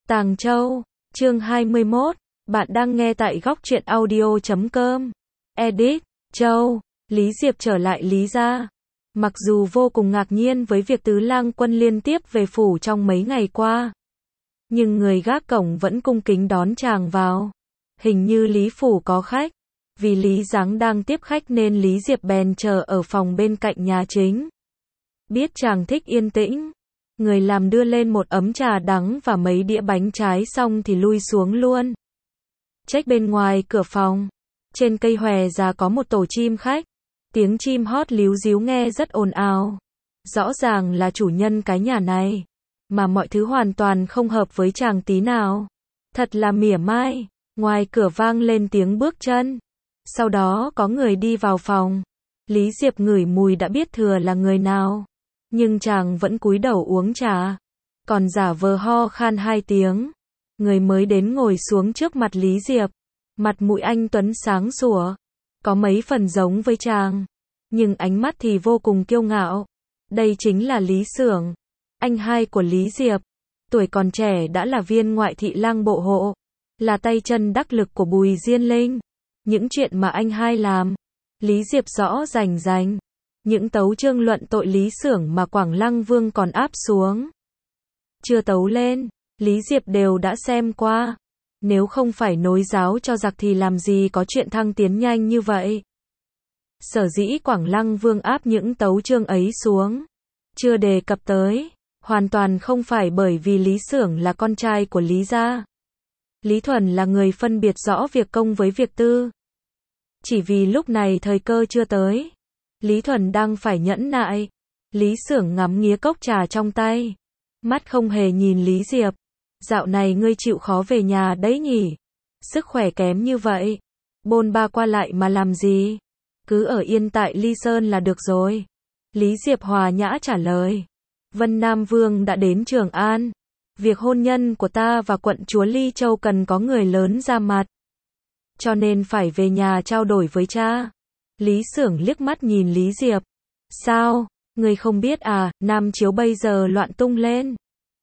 Tàng Châu, chương 21, bạn đang nghe tại góc truyện audio.com. Edit, Châu, Lý Diệp trở lại Lý gia. Mặc dù vô cùng ngạc nhiên với việc Tứ Lang Quân liên tiếp về phủ trong mấy ngày qua, nhưng người gác cổng vẫn cung kính đón chàng vào. Hình như Lý phủ có khách, vì Lý Giáng đang tiếp khách nên Lý Diệp bèn chờ ở phòng bên cạnh nhà chính. Biết chàng thích yên tĩnh, người làm đưa lên một ấm trà đắng và mấy đĩa bánh trái xong thì lui xuống luôn. Trách bên ngoài cửa phòng, trên cây hòe già có một tổ chim khách. Tiếng chim hót líu ríu nghe rất ồn ào. Rõ ràng là chủ nhân cái nhà này, mà mọi thứ hoàn toàn không hợp với chàng tí nào. Thật là mỉa mai. Ngoài cửa vang lên tiếng bước chân. Sau đó có người đi vào phòng. Lý Diệp ngửi mùi đã biết thừa là người nào. Nhưng chàng vẫn cúi đầu uống trà, còn giả vờ ho khan 2 tiếng. Người mới đến ngồi xuống trước mặt Lý Diệp. Mặt mũi anh tuấn sáng sủa, có mấy phần giống với chàng, nhưng ánh mắt thì vô cùng kiêu ngạo. Đây chính là Lý Xưởng, anh hai của Lý Diệp. Tuổi còn trẻ đã là viên ngoại thị lang bộ hộ, là tay chân đắc lực của Bùi Diên Linh. Những chuyện mà anh hai làm, Lý Diệp rõ rành rành. Những tấu chương luận tội Lý Xưởng mà Quảng Lăng Vương còn áp xuống, chưa tấu lên, Lý Diệp đều đã xem qua. Nếu không phải nối giáo cho giặc thì làm gì có chuyện thăng tiến nhanh như vậy. Sở dĩ Quảng Lăng Vương áp những tấu chương ấy xuống, chưa đề cập tới, hoàn toàn không phải bởi vì Lý Xưởng là con trai của Lý gia. Lý Thuần là người phân biệt rõ việc công với việc tư. Chỉ vì lúc này thời cơ chưa tới, Lý Thuần đang phải nhẫn nại. Lý Xưởng ngắm nghía cốc trà trong tay, mắt không hề nhìn Lý Diệp. Dạo này ngươi chịu khó về nhà đấy nhỉ? Sức khỏe kém như vậy, bôn ba qua lại mà làm gì? Cứ ở yên tại Ly Sơn là được rồi. Lý Diệp hòa nhã trả lời. Vân Nam Vương đã đến Trường An. Việc hôn nhân của ta và quận chúa Ly Châu cần có người lớn ra mặt, cho nên phải về nhà trao đổi với cha. Lý Xưởng liếc mắt nhìn Lý Diệp. Sao, ngươi không biết à, Nam Chiếu bây giờ loạn tung lên.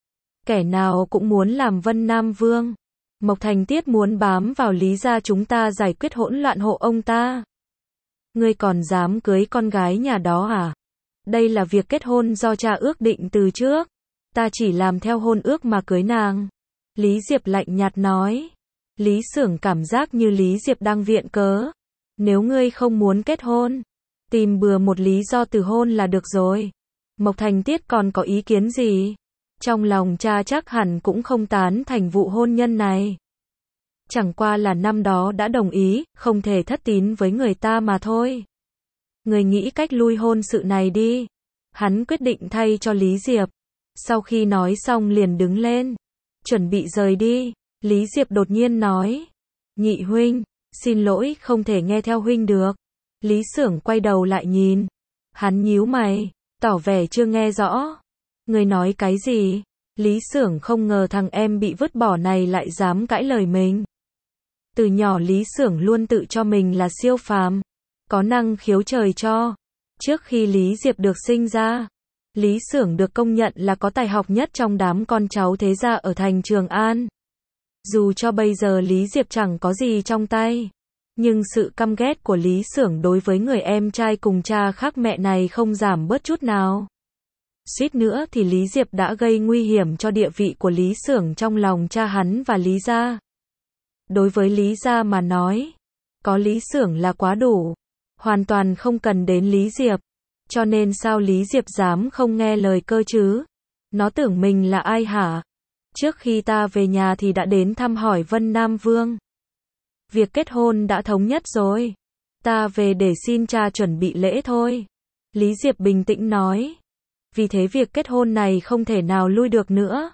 Kẻ nào cũng muốn làm Vân Nam Vương. Mộc Thành Tiết muốn bám vào Lý gia chúng ta giải quyết hỗn loạn hộ ông ta. Ngươi còn dám cưới con gái nhà đó à? Đây là việc kết hôn do cha ước định từ trước. Ta chỉ làm theo hôn ước mà cưới nàng. Lý Diệp lạnh nhạt nói. Lý Xưởng cảm giác như Lý Diệp đang viện cớ. Nếu ngươi không muốn kết hôn, tìm bừa một lý do từ hôn là được rồi. Mộc Thành Tiết còn có ý kiến gì? Trong lòng cha chắc hẳn cũng không tán thành vụ hôn nhân này. Chẳng qua là năm đó đã đồng ý, không thể thất tín với người ta mà thôi. Người nghĩ cách lui hôn sự này đi. Hắn quyết định thay cho Lý Diệp. Sau khi nói xong liền đứng lên, chuẩn bị rời đi. Lý Diệp đột nhiên nói. Nhị huynh, xin lỗi, không thể nghe theo huynh được. Lý Xưởng quay đầu lại nhìn. Hắn nhíu mày, tỏ vẻ chưa nghe rõ. Người nói cái gì? Lý Xưởng không ngờ thằng em bị vứt bỏ này lại dám cãi lời mình. Từ nhỏ Lý Xưởng luôn tự cho mình là siêu phàm, có năng khiếu trời cho. Trước khi Lý Diệp được sinh ra, Lý Xưởng được công nhận là có tài học nhất trong đám con cháu thế gia ở thành Trường An. Dù cho bây giờ Lý Diệp chẳng có gì trong tay, nhưng sự căm ghét của Lý Xưởng đối với người em trai cùng cha khác mẹ này không giảm bớt chút nào. Suýt nữa thì Lý Diệp đã gây nguy hiểm cho địa vị của Lý Xưởng trong lòng cha hắn và Lý gia. Đối với Lý gia mà nói, có Lý Xưởng là quá đủ, hoàn toàn không cần đến Lý Diệp. Cho nên sao Lý Diệp dám không nghe lời cơ chứ? Nó tưởng mình là ai hả? Trước khi ta về nhà thì đã đến thăm hỏi Vân Nam Vương. Việc kết hôn đã thống nhất rồi. Ta về để xin cha chuẩn bị lễ thôi. Lý Diệp bình tĩnh nói. Vì thế việc kết hôn này không thể nào lui được nữa.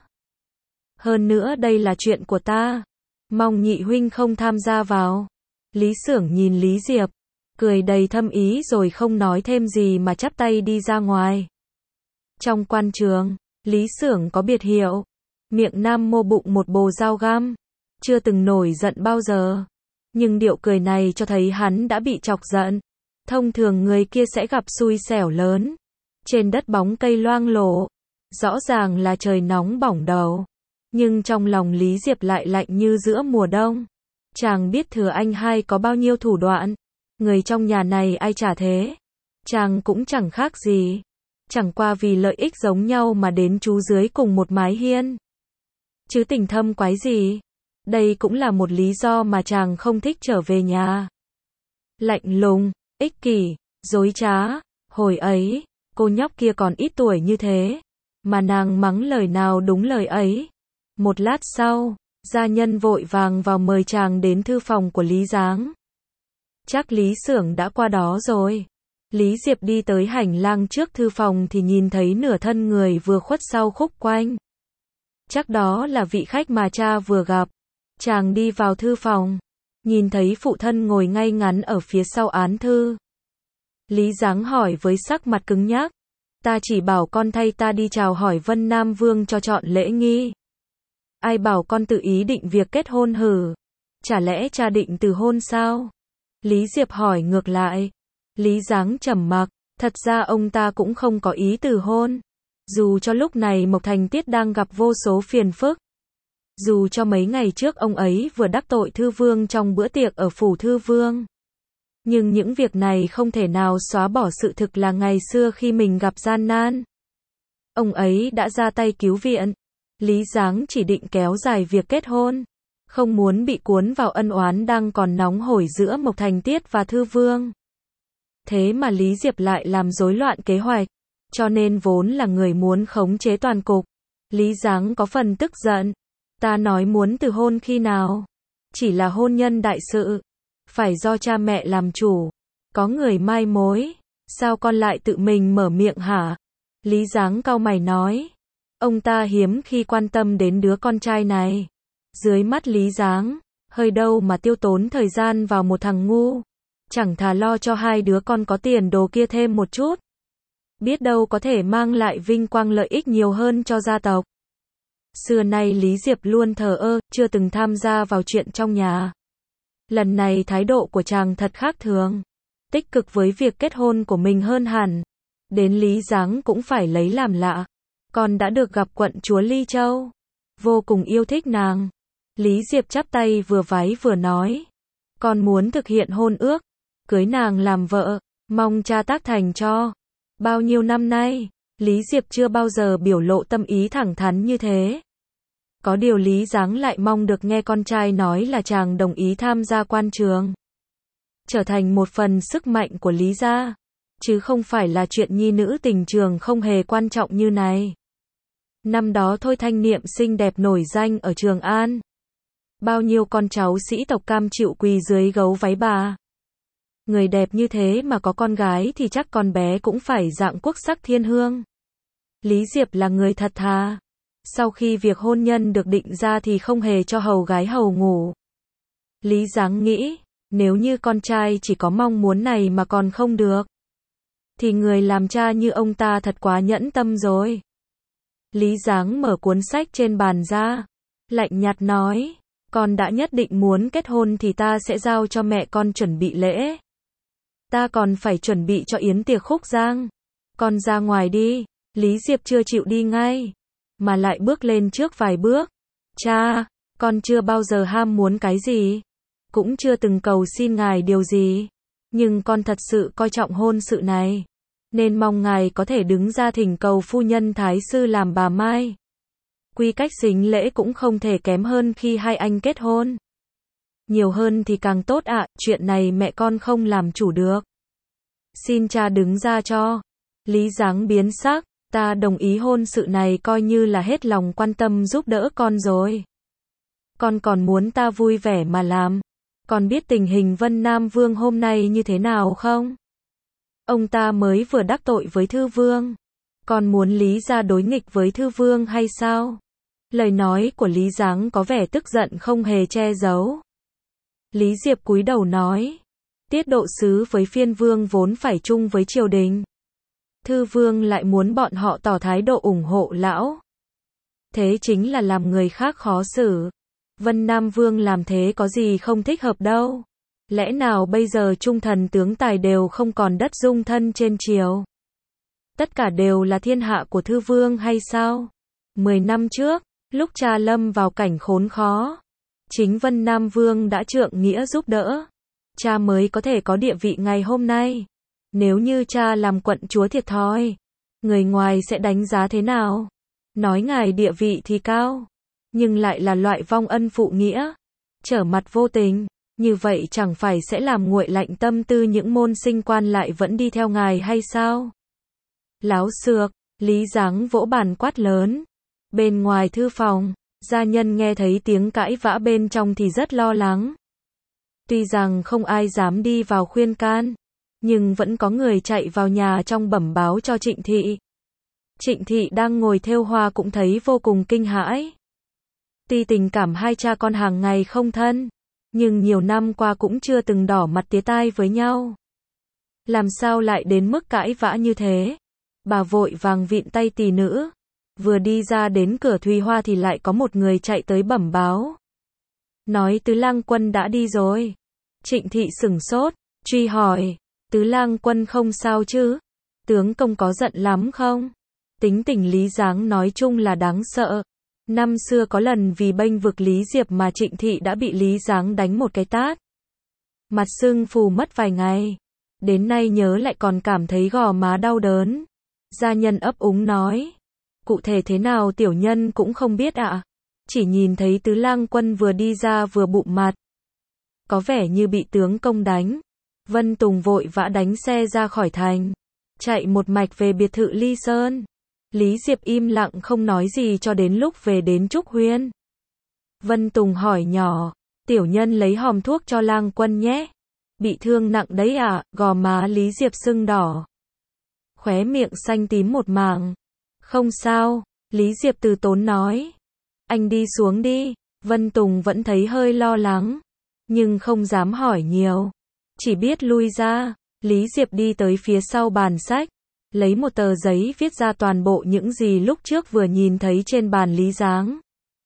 Hơn nữa đây là chuyện của ta. Mong nhị huynh không tham gia vào. Lý Xưởng nhìn Lý Diệp, cười đầy thâm ý rồi không nói thêm gì mà chắp tay đi ra ngoài. Trong quan trường, Lý Xưởng có biệt hiệu, miệng nam mô bụng một bồ dao găm. Chưa từng nổi giận bao giờ. Nhưng điệu cười này cho thấy hắn đã bị chọc giận. Thông thường người kia sẽ gặp xui xẻo lớn. Trên đất bóng cây loang lổ, rõ ràng là trời nóng bỏng đầu. Nhưng trong lòng Lý Diệp lại lạnh như giữa mùa đông. Chàng biết Thừa Anh Hai có bao nhiêu thủ đoạn. Người trong nhà này ai chả thế. Chàng cũng chẳng khác gì. Chẳng qua vì lợi ích giống nhau mà đến trú dưới cùng một mái hiên. Chứ tình thâm quái gì. Đây cũng là một lý do mà chàng không thích trở về nhà. Lạnh lùng, ích kỷ, dối trá. Hồi ấy, cô nhóc kia còn ít tuổi như thế. Mà nàng mắng lời nào đúng lời ấy. Một lát sau, gia nhân vội vàng vào mời chàng đến thư phòng của Lý Giáng. Chắc Lý Xưởng đã qua đó rồi. Lý Diệp đi tới hành lang trước thư phòng thì nhìn thấy nửa thân người vừa khuất sau khúc quanh. Chắc đó là vị khách mà cha vừa gặp. Chàng đi vào thư phòng, nhìn thấy phụ thân ngồi ngay ngắn ở phía sau án thư. Lý Giáng hỏi với sắc mặt cứng nhắc. Ta chỉ bảo con thay ta đi chào hỏi Vân Nam Vương cho chọn lễ nghi. Ai bảo con tự ý định việc kết hôn hử? Chả lẽ cha định từ hôn sao? Lý Diệp hỏi ngược lại. Lý Giáng trầm mặc, thật ra ông ta cũng không có ý từ hôn. Dù cho lúc này Mộc Thành Tiết đang gặp vô số phiền phức. Dù cho mấy ngày trước ông ấy vừa đắc tội Thư Vương trong bữa tiệc ở phủ Thư Vương. Nhưng những việc này không thể nào xóa bỏ sự thực là ngày xưa khi mình gặp gian nan. Ông ấy đã ra tay cứu viện. Lý Giáng chỉ định kéo dài việc kết hôn. Không muốn bị cuốn vào ân oán đang còn nóng hổi giữa Mộc Thành Tiết và Thư Vương. Thế mà Lý Diệp lại làm rối loạn kế hoạch. Cho nên vốn là người muốn khống chế toàn cục. Lý Giáng có phần tức giận. Ta nói muốn từ hôn khi nào? Chỉ là hôn nhân đại sự. Phải do cha mẹ làm chủ. Có người mai mối. Sao con lại tự mình mở miệng hả? Lý Giáng cau mày nói. Ông ta hiếm khi quan tâm đến đứa con trai này. Dưới mắt Lý Giáng, hơi đâu mà tiêu tốn thời gian vào một thằng ngu. Chẳng thà lo cho hai đứa con có tiền đồ kia thêm một chút. Biết đâu có thể mang lại vinh quang lợi ích nhiều hơn cho gia tộc. Xưa nay Lý Diệp luôn thờ ơ, chưa từng tham gia vào chuyện trong nhà. Lần này thái độ của chàng thật khác thường. Tích cực với việc kết hôn của mình hơn hẳn. Đến Lý Giáng cũng phải lấy làm lạ. Con đã được gặp quận chúa Ly Châu. Vô cùng yêu thích nàng. Lý Diệp chắp tay vừa vái vừa nói. Con muốn thực hiện hôn ước. Cưới nàng làm vợ. Mong cha tác thành cho. Bao nhiêu năm nay, Lý Diệp chưa bao giờ biểu lộ tâm ý thẳng thắn như thế. Có điều Lý Giáng lại mong được nghe con trai nói là chàng đồng ý tham gia quan trường. Trở thành một phần sức mạnh của Lý gia. Chứ không phải là chuyện nhi nữ tình trường không hề quan trọng như này. Năm đó Thôi Thanh Niệm xinh đẹp nổi danh ở Trường An. Bao nhiêu con cháu sĩ tộc cam chịu quỳ dưới gấu váy bà. Người đẹp như thế mà có con gái thì chắc con bé cũng phải dạng quốc sắc thiên hương. Lý Diệp là người thật thà. Sau khi việc hôn nhân được định ra thì không hề cho hầu gái hầu ngủ. Lý Giáng nghĩ, nếu như con trai chỉ có mong muốn này mà còn không được, thì người làm cha như ông ta thật quá nhẫn tâm rồi. Lý Giáng mở cuốn sách trên bàn ra, lạnh nhạt nói, con đã nhất định muốn kết hôn thì ta sẽ giao cho mẹ con chuẩn bị lễ. Ta còn phải chuẩn bị cho yến tiệc khúc giang. Con ra ngoài đi. Lý Diệp chưa chịu đi ngay, mà lại bước lên trước vài bước. Cha, con chưa bao giờ ham muốn cái gì, cũng chưa từng cầu xin ngài điều gì. Nhưng con thật sự coi trọng hôn sự này, nên mong ngài có thể đứng ra thỉnh cầu phu nhân thái sư làm bà Mai. Quy cách sính lễ cũng không thể kém hơn khi hai anh kết hôn. Nhiều hơn thì càng tốt ạ, chuyện này mẹ con không làm chủ được. Xin cha đứng ra cho. Lý Giáng biến sắc, ta đồng ý hôn sự này coi như là hết lòng quan tâm giúp đỡ con rồi. Con còn muốn ta vui vẻ mà làm. Con biết tình hình Vân Nam Vương hôm nay như thế nào không? Ông ta mới vừa đắc tội với Thư Vương. Con muốn Lý gia đối nghịch với Thư Vương hay sao? Lời nói của Lý Giáng có vẻ tức giận không hề che giấu. Lý Diệp cúi đầu nói, Tiết độ sứ với phiên vương vốn phải chung với triều đình. Thư Vương lại muốn bọn họ tỏ thái độ ủng hộ lão. Thế chính là làm người khác khó xử. Vân Nam Vương làm thế có gì không thích hợp đâu. Lẽ nào bây giờ trung thần tướng tài đều không còn đất dung thân trên triều? Tất cả đều là thiên hạ của Thư Vương hay sao? 10 năm trước, Lúc cha lâm vào cảnh khốn khó, chính Vân Nam Vương đã trượng nghĩa giúp đỡ, cha mới có thể có địa vị ngày hôm nay. Nếu như cha làm quận chúa thiệt thòi, người ngoài sẽ đánh giá thế nào? Nói ngài địa vị thì cao, nhưng lại là loại vong ân phụ nghĩa, trở mặt vô tình, như vậy chẳng phải sẽ làm nguội lạnh tâm tư những môn sinh quan lại vẫn đi theo ngài hay sao? Láo xược, Lý Giáng vỗ bàn quát lớn. Bên ngoài thư phòng, gia nhân nghe thấy tiếng cãi vã bên trong thì rất lo lắng. Tuy rằng không ai dám đi vào khuyên can, nhưng vẫn có người chạy vào nhà trong bẩm báo cho Trịnh Thị. Trịnh Thị đang ngồi thêu hoa cũng thấy vô cùng kinh hãi. Tuy tình cảm hai cha con hàng ngày không thân, nhưng nhiều năm qua cũng chưa từng đỏ mặt tía tai với nhau. Làm sao lại đến mức cãi vã như thế? Bà vội vàng vịn tay tỷ nữ. Vừa đi ra đến cửa Thùy Hoa thì lại có một người chạy tới bẩm báo. Nói Tứ Lang Quân đã đi rồi. Trịnh Thị sửng sốt, truy hỏi, Tứ Lang Quân không sao chứ? Tướng công có giận lắm không? Tính tình Lý Giáng nói chung là đáng sợ. Năm xưa có lần vì bênh vực Lý Diệp mà Trịnh Thị đã bị Lý Giáng đánh một cái tát. Mặt sưng phù mất vài ngày. Đến nay nhớ lại còn cảm thấy gò má đau đớn. Gia nhân ấp úng nói. Cụ thể thế nào tiểu nhân cũng không biết ạ. Chỉ nhìn thấy Tứ Lang Quân vừa đi ra vừa bụm mặt. Có vẻ như bị tướng công đánh. Vân Tùng vội vã đánh xe ra khỏi thành. Chạy một mạch về biệt thự Ly Sơn. Lý Diệp im lặng không nói gì cho đến lúc về đến Trúc Huyên. Vân Tùng hỏi nhỏ. Tiểu nhân lấy hòm thuốc cho Lang Quân nhé. Bị thương nặng đấy ạ. Gò má Lý Diệp sưng đỏ. Khóe miệng xanh tím một mảng. Không sao, Lý Diệp từ tốn nói. Anh đi xuống đi. Vân Tùng vẫn thấy hơi lo lắng, nhưng không dám hỏi nhiều. Chỉ biết lui ra. Lý Diệp đi tới phía sau bàn sách, lấy một tờ giấy viết ra toàn bộ những gì lúc trước vừa nhìn thấy trên bàn Lý Giáng.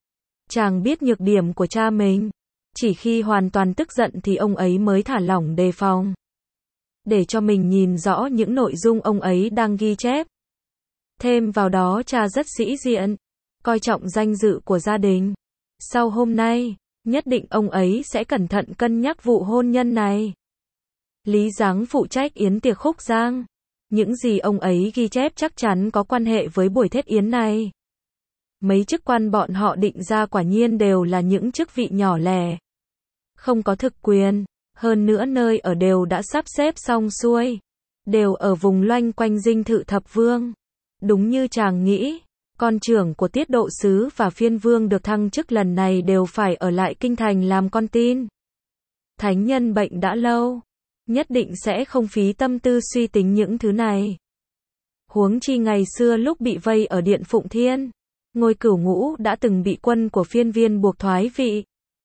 Chàng biết nhược điểm của cha mình. Chỉ khi hoàn toàn tức giận thì ông ấy mới thả lỏng đề phòng. Để cho mình nhìn rõ những nội dung ông ấy đang ghi chép. Thêm vào đó cha rất sĩ diện, coi trọng danh dự của gia đình. Sau hôm nay, nhất định ông ấy sẽ cẩn thận cân nhắc vụ hôn nhân này. Lý Giáng phụ trách yến tiệc Khúc Giang. Những gì ông ấy ghi chép chắc chắn có quan hệ với buổi thiết yến này. Mấy chức quan bọn họ định ra quả nhiên đều là những chức vị nhỏ lẻ. Không có thực quyền, hơn nữa nơi ở đều đã sắp xếp xong xuôi. Đều ở vùng loanh quanh dinh thự Thập Vương. Đúng như chàng nghĩ, con trưởng của Tiết Độ Sứ và Phiên Vương được thăng chức lần này đều phải ở lại kinh thành làm con tin. Thánh nhân bệnh đã lâu, nhất định sẽ không phí tâm tư suy tính những thứ này. Huống chi ngày xưa lúc bị vây ở Điện Phụng Thiên, ngôi Cửu Ngũ đã từng bị quân của Phiên Viên buộc thoái vị.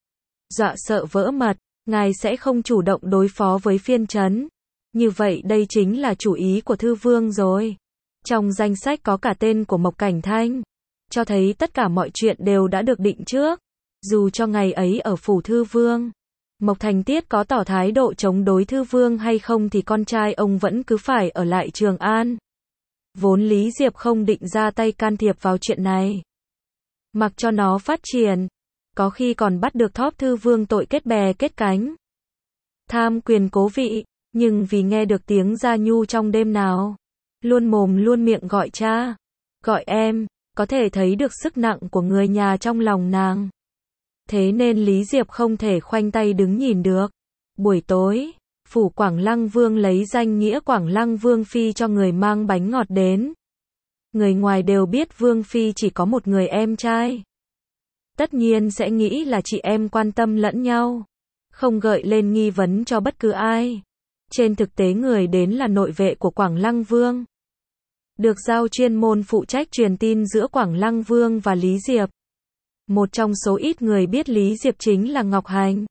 Dọa sợ vỡ mật, ngài sẽ không chủ động đối phó với phiên trấn. Như vậy đây chính là chủ ý của Thư Vương rồi. Trong danh sách có cả tên của Mộc Cảnh Thanh, cho thấy tất cả mọi chuyện đều đã được định trước. Dù cho ngày ấy ở phủ Thư Vương, Mộc Thành Tiết có tỏ thái độ chống đối Thư Vương hay không thì con trai ông vẫn cứ phải ở lại Trường An. Vốn Lý Diệp không định ra tay can thiệp vào chuyện này, mặc cho nó phát triển, có khi còn bắt được Thóp Thư Vương tội kết bè kết cánh, tham quyền cố vị, nhưng vì nghe được tiếng Gia Nhu trong đêm nào, luôn mồm luôn miệng gọi cha, gọi em, có thể thấy được sức nặng của người nhà trong lòng nàng. Thế nên Lý Diệp không thể khoanh tay đứng nhìn được. Buổi tối, phủ Quảng Lăng Vương lấy danh nghĩa Quảng Lăng Vương Phi cho người mang bánh ngọt đến. Người ngoài đều biết Vương Phi chỉ có một người em trai. Tất nhiên sẽ nghĩ là chị em quan tâm lẫn nhau, không gợi lên nghi vấn cho bất cứ ai. Trên thực tế người đến là nội vệ của Quảng Lăng Vương, được giao chuyên môn phụ trách truyền tin giữa Quảng Lăng Vương và Lý Diệp. Một trong số ít người biết Lý Diệp chính là Ngọc Hành.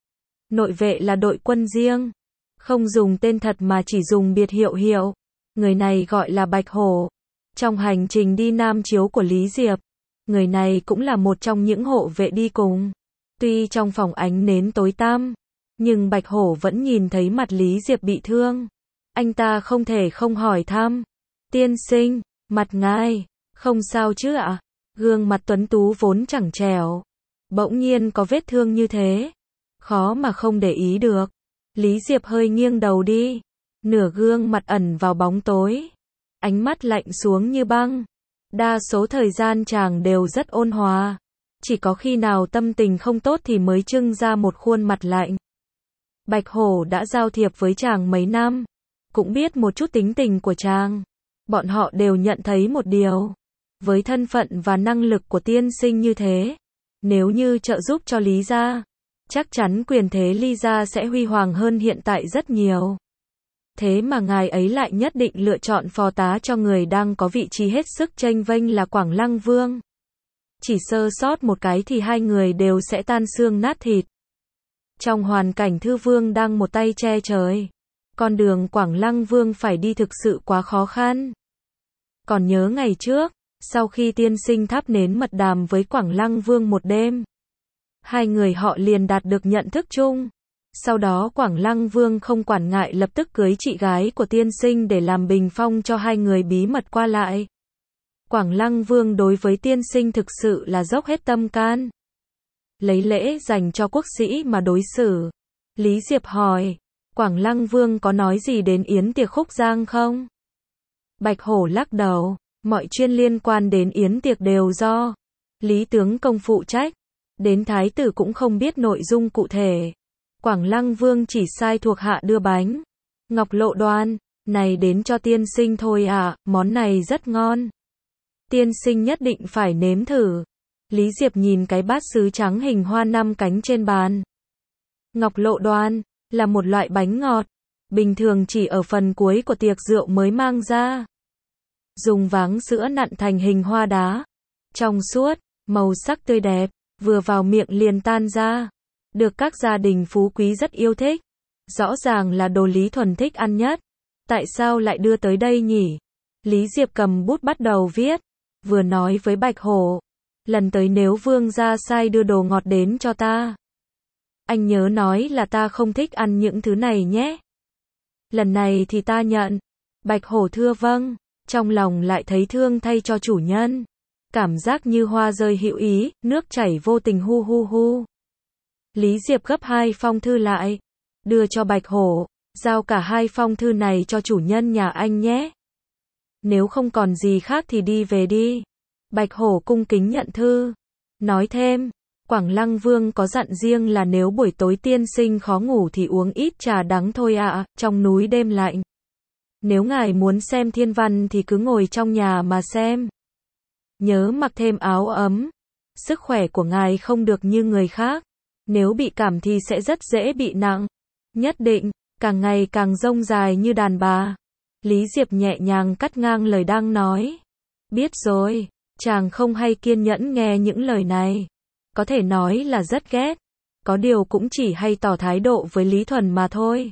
Nội vệ là đội quân riêng, không dùng tên thật mà chỉ dùng biệt hiệu. Người này gọi là Bạch Hổ. Trong hành trình đi Nam Chiếu của Lý Diệp, người này cũng là một trong những hộ vệ đi cùng. Tuy trong phòng ánh nến tối tăm, nhưng Bạch Hổ vẫn nhìn thấy mặt Lý Diệp bị thương. Anh ta không thể không hỏi thăm. Tiên sinh, mặt ngài, không sao chứ ạ? Gương mặt tuấn tú vốn chẳng trẻo, bỗng nhiên có vết thương như thế, khó mà không để ý được. Lý Diệp hơi nghiêng đầu đi, nửa gương mặt ẩn vào bóng tối, ánh mắt lạnh xuống như băng. Đa số thời gian chàng đều rất ôn hòa, chỉ có khi nào tâm tình không tốt thì mới trưng ra một khuôn mặt lạnh. Bạch Hổ đã giao thiệp với chàng mấy năm, cũng biết một chút tính tình của chàng. Bọn họ đều nhận thấy một điều, với thân phận và năng lực của tiên sinh như thế, nếu như trợ giúp cho Lý gia, chắc chắn quyền thế Lý gia sẽ huy hoàng hơn hiện tại rất nhiều. Thế mà ngài ấy lại nhất định lựa chọn phò tá cho người đang có vị trí hết sức chênh vênh là Quảng Lăng Vương. Chỉ sơ sót một cái thì hai người đều sẽ tan xương nát thịt. Trong hoàn cảnh Thư Vương đang một tay che trời, con đường Quảng Lăng Vương phải đi thực sự quá khó khăn. Còn nhớ ngày trước, sau khi tiên sinh thắp nến mật đàm với Quảng Lăng Vương một đêm, hai người họ liền đạt được nhận thức chung. Sau đó Quảng Lăng Vương không quản ngại lập tức cưới chị gái của tiên sinh để làm bình phong cho hai người bí mật qua lại. Quảng Lăng Vương đối với tiên sinh thực sự là dốc hết tâm can. Lấy lễ dành cho quốc sĩ mà đối xử. Lý Diệp hỏi, Quảng Lăng Vương có nói gì đến yến tiệc Khúc Giang không? Bạch Hổ lắc đầu, mọi chuyện liên quan đến yến tiệc đều do Lý tướng công phụ trách, đến thái tử cũng không biết nội dung cụ thể. Quảng Lăng Vương chỉ sai thuộc hạ đưa bánh ngọc lộ đoan này đến cho tiên sinh thôi à, món này rất ngon. Tiên sinh nhất định phải nếm thử. Lý Diệp nhìn cái bát sứ trắng hình hoa 5 cánh trên bàn. Ngọc lộ đoan là một loại bánh ngọt, bình thường chỉ ở phần cuối của tiệc rượu mới mang ra. Dùng váng sữa nặn thành hình hoa đá, trong suốt, màu sắc tươi đẹp, vừa vào miệng liền tan ra. Được các gia đình phú quý rất yêu thích. Rõ ràng là đồ Lý Thuần thích ăn nhất. Tại sao lại đưa tới đây nhỉ? Lý Diệp cầm bút bắt đầu viết, vừa nói với Bạch Hổ, lần tới nếu vương gia sai đưa đồ ngọt đến cho ta, anh nhớ nói là ta không thích ăn những thứ này nhé. Lần này thì ta nhận. Bạch Hổ thưa vâng, trong lòng lại thấy thương thay cho chủ nhân. Cảm giác như hoa rơi hữu ý, nước chảy vô tình hu hu hu. Lý Diệp gấp 2 phong thư lại, đưa cho Bạch Hổ, giao cả 2 phong thư này cho chủ nhân nhà anh nhé. Nếu không còn gì khác thì đi về đi. Bạch Hổ cung kính nhận thư, nói thêm, Quảng Lăng Vương có dặn riêng là nếu buổi tối tiên sinh khó ngủ thì uống ít trà đắng thôi ạ, trong núi đêm lạnh. Nếu ngài muốn xem thiên văn thì cứ ngồi trong nhà mà xem. Nhớ mặc thêm áo ấm, sức khỏe của ngài không được như người khác. Nếu bị cảm thì sẽ rất dễ bị nặng. Nhất định, càng ngày càng rông dài như đàn bà. Lý Diệp nhẹ nhàng cắt ngang lời đang nói. Biết rồi, chàng không hay kiên nhẫn nghe những lời này. Có thể nói là rất ghét. Có điều cũng chỉ hay tỏ thái độ với Lý Thuần mà thôi.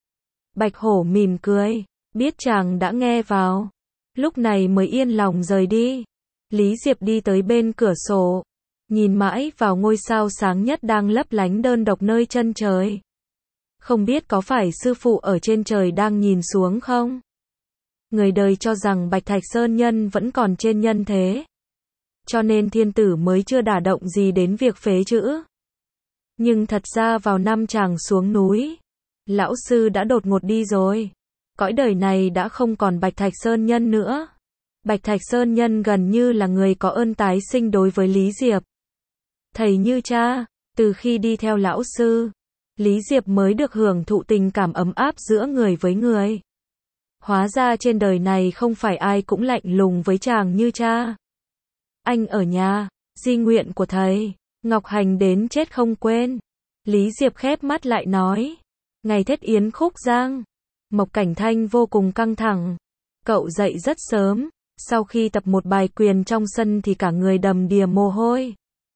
Bạch Hổ mỉm cười, biết chàng đã nghe vào. Lúc này mới yên lòng rời đi. Lý Diệp đi tới bên cửa sổ, nhìn mãi vào ngôi sao sáng nhất đang lấp lánh đơn độc nơi chân trời. Không biết có phải sư phụ ở trên trời đang nhìn xuống không? Người đời cho rằng Bạch Thạch Sơn Nhân vẫn còn trên nhân thế, cho nên thiên tử mới chưa đả động gì đến việc phế chữ. Nhưng thật ra vào năm chàng xuống núi, lão sư đã đột ngột đi rồi. Cõi đời này đã không còn Bạch Thạch Sơn Nhân nữa. Bạch Thạch Sơn Nhân gần như là người có ơn tái sinh đối với Lý Diệp. Thầy như cha, từ khi đi theo lão sư, Lý Diệp mới được hưởng thụ tình cảm ấm áp giữa người với người. Hóa ra trên đời này không phải ai cũng lạnh lùng với chàng như cha. Anh ở nhà, di nguyện của thầy, Ngọc Hành đến chết không quên. Lý Diệp khép mắt lại nói, ngày Thết Yến Khúc Giang, Mộc Cảnh Thanh vô cùng căng thẳng. Cậu dậy rất sớm, sau khi tập một bài quyền trong sân thì cả người đầm đìa mồ hôi.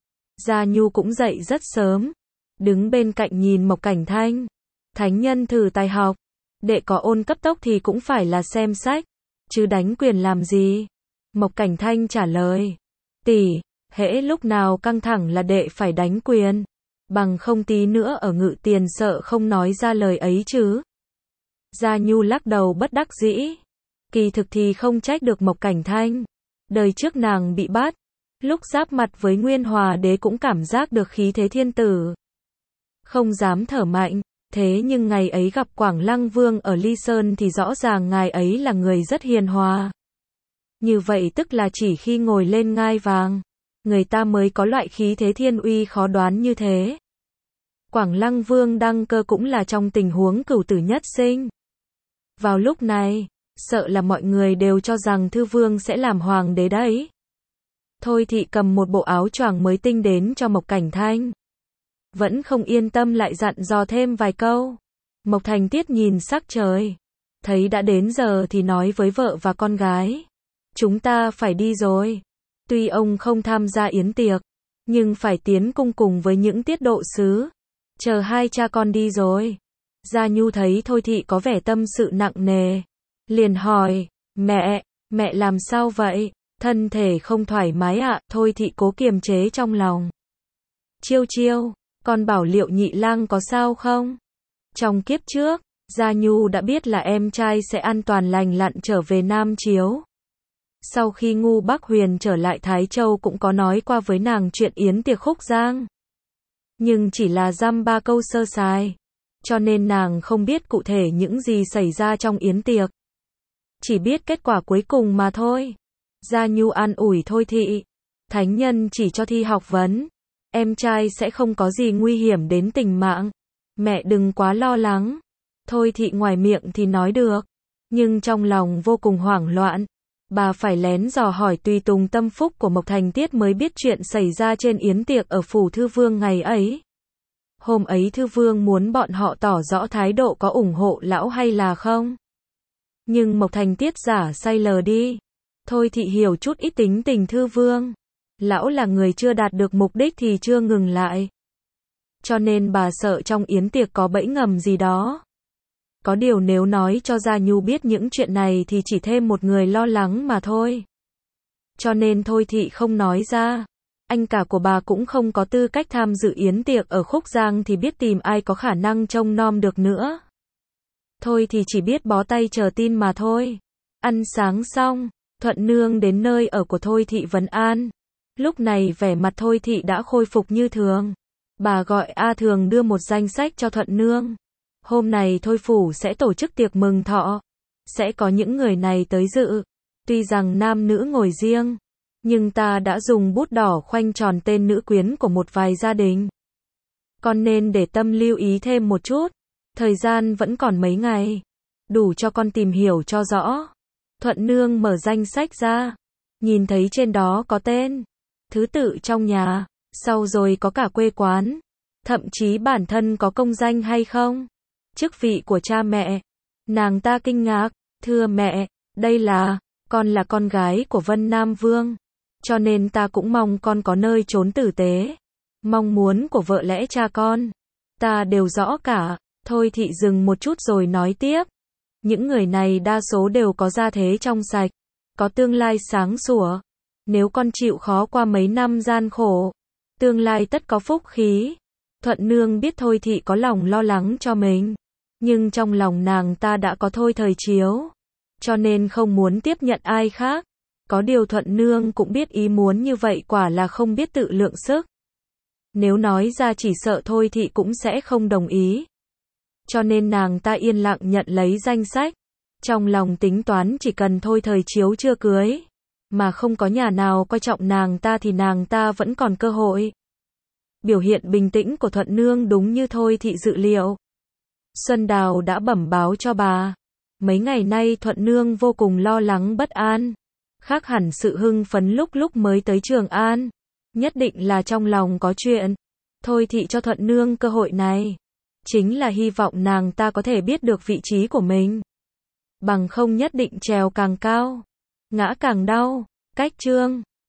Gia Nhu cũng dậy rất sớm, đứng bên cạnh nhìn Mộc Cảnh Thanh. Thánh nhân thử tài học, đệ có ôn cấp tốc thì cũng phải là xem sách, chứ đánh quyền làm gì? Mộc Cảnh Thanh trả lời, tỷ, hễ lúc nào căng thẳng là đệ phải đánh quyền, bằng không tí nữa ở Ngự Tiền sợ không nói ra lời ấy chứ. Gia Nhu lắc đầu bất đắc dĩ, kỳ thực thì không trách được Mộc Cảnh Thanh, đời trước nàng bị bắt, Lúc giáp mặt với Nguyên Hòa đế cũng cảm giác được khí thế thiên tử. Không dám thở mạnh, thế nhưng ngày ấy gặp Quảng Lăng Vương ở Ly Sơn thì rõ ràng ngài ấy là người rất hiền hòa. Như vậy tức là chỉ khi ngồi lên ngai vàng, người ta mới có loại khí thế thiên uy khó đoán như thế. Quảng Lăng Vương đăng cơ cũng là trong tình huống cửu tử nhất sinh. Vào lúc này, sợ là mọi người đều cho rằng Thư Vương sẽ làm hoàng đế đấy. Thôi Thị cầm một bộ áo choàng mới tinh đến cho Mộc Cảnh Thanh. Vẫn không yên tâm lại dặn dò thêm vài câu. Mộc Thành Tiết nhìn sắc trời, thấy đã đến giờ thì nói với vợ và con gái. Chúng ta phải đi rồi. Tuy ông không tham gia yến tiệc, nhưng phải tiến cung cùng với những tiết độ sứ. Chờ hai cha con đi rồi. Gia Nhu thấy Thôi Thị có vẻ tâm sự nặng nề. Liền hỏi, mẹ làm sao vậy? Thân thể không thoải mái ạ? Thôi Thị cố kiềm chế trong lòng. Chiêu, con bảo Liệu nhị lang có sao không? Trong kiếp trước, Gia Nhu đã biết là em trai sẽ an toàn lành lặn trở về Nam Chiếu. Sau khi Ngu Bắc Huyền trở lại Thái Châu cũng có nói qua với nàng chuyện yến tiệc Khúc Giang. Nhưng chỉ là dăm ba câu sơ sài. Cho nên nàng không biết cụ thể những gì xảy ra trong yến tiệc. Chỉ biết kết quả cuối cùng mà thôi. Gia Nhu an ủi Thôi Thị. Thánh nhân chỉ cho thi học vấn. Em trai sẽ không có gì nguy hiểm đến tính mạng. Mẹ đừng quá lo lắng. Thôi Thị ngoài miệng thì nói được. Nhưng trong lòng vô cùng hoảng loạn. Bà phải lén dò hỏi tùy tùng tâm phúc của Mộc Thành Tiết mới biết chuyện xảy ra trên yến tiệc ở phủ Thư Vương ngày ấy. Hôm ấy Thư Vương muốn bọn họ tỏ rõ thái độ có ủng hộ lão hay là không. Nhưng Mộc Thành Tiết giả say lờ đi. Thôi Thị hiểu chút ít tính tình Thư Vương. Lão là người chưa đạt được mục đích thì chưa ngừng lại. Cho nên bà sợ trong yến tiệc có bẫy ngầm gì đó. Có điều nếu nói cho Gia Nhu biết những chuyện này thì chỉ thêm một người lo lắng mà thôi. Cho nên Thôi Thị không nói ra. Anh cả của bà cũng không có tư cách tham dự yến tiệc ở Khúc Giang thì biết tìm ai có khả năng trông nom được nữa. Thôi thì chỉ biết bó tay chờ tin mà thôi. Ăn sáng xong, Thuận Nương đến nơi ở của Thôi Thị vấn an. Lúc này vẻ mặt Thôi Thị đã khôi phục như thường. Bà gọi A Thường đưa một danh sách cho Thuận Nương. Hôm nay Thôi phủ sẽ tổ chức tiệc mừng thọ. Sẽ có những người này tới dự. Tuy rằng nam nữ ngồi riêng, nhưng ta đã dùng bút đỏ khoanh tròn tên nữ quyến của một vài gia đình. Con nên để tâm lưu ý thêm một chút. Thời gian vẫn còn mấy ngày. Đủ cho con tìm hiểu cho rõ. Thuận Nương mở danh sách ra. Nhìn thấy trên đó có tên, thứ tự trong nhà, sau rồi có cả quê quán. Thậm chí bản thân có công danh hay không. Chức vị của cha mẹ. Nàng ta kinh ngạc. Thưa mẹ, đây con là con gái của Vân Nam Vương. Cho nên ta cũng mong con có nơi trốn tử tế. Mong muốn của vợ lẽ cha con, ta đều rõ cả. Thôi Thị dừng một chút rồi nói tiếp. Những người này đa số đều có gia thế trong sạch, có tương lai sáng sủa. Nếu con chịu khó qua mấy năm gian khổ, tương lai tất có phúc khí. Thuận Nương biết Thôi Thị có lòng lo lắng cho mình, nhưng trong lòng nàng ta đã có Thôi Thời Chiếu, cho nên không muốn tiếp nhận ai khác. Có điều Thuận Nương cũng biết ý muốn như vậy quả là không biết tự lượng sức. Nếu nói ra chỉ sợ Thôi Thị cũng sẽ không đồng ý. Cho nên nàng ta yên lặng nhận lấy danh sách. Trong lòng tính toán chỉ cần Thôi Thời Chiếu chưa cưới, mà không có nhà nào coi trọng nàng ta thì nàng ta vẫn còn cơ hội. Biểu hiện bình tĩnh của Thuận Nương đúng như Thôi Thị dự liệu. Xuân Đào đã bẩm báo cho bà. Mấy ngày nay Thuận Nương vô cùng lo lắng bất an. Khác hẳn sự hưng phấn lúc mới tới Trường An. Nhất định là trong lòng có chuyện. Thôi Thị cho Thuận Nương cơ hội này, chính là hy vọng nàng ta có thể biết được vị trí của mình. Bằng không nhất định trèo càng cao, ngã càng đau. Cách chương